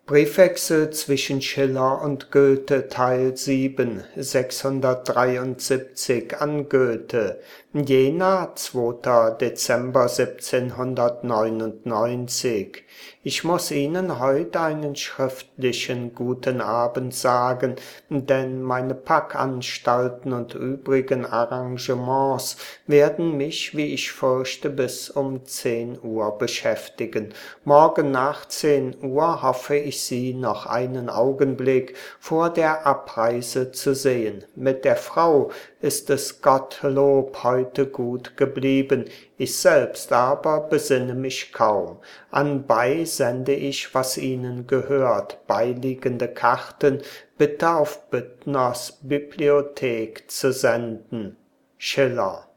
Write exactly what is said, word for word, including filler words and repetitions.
Briefwechsel zwischen Schiller und Goethe Teil sieben, sechshundertdreiundsiebzig an Goethe. Jena, zweiter Dezember siebzehnhundertneunundneunzig. Ich muß Ihnen heut einen schriftlichen guten Abend sagen, denn meine Packanstalten und übrigen Arrangements werden mich, wie ich fürchte, bis um zehn Uhr beschäftigen. Morgen nach zehn Uhr hoffe ich Sie noch einen Augenblick vor der Abreise zu sehen. Mit der Frau ist es Gottlob heute gut geblieben, ich selbst aber besinne mich kaum. Anbei sende ich, was Ihnen gehört, beiliegende Karten bitte auf Büttners Bibliothek zu senden. Schiller.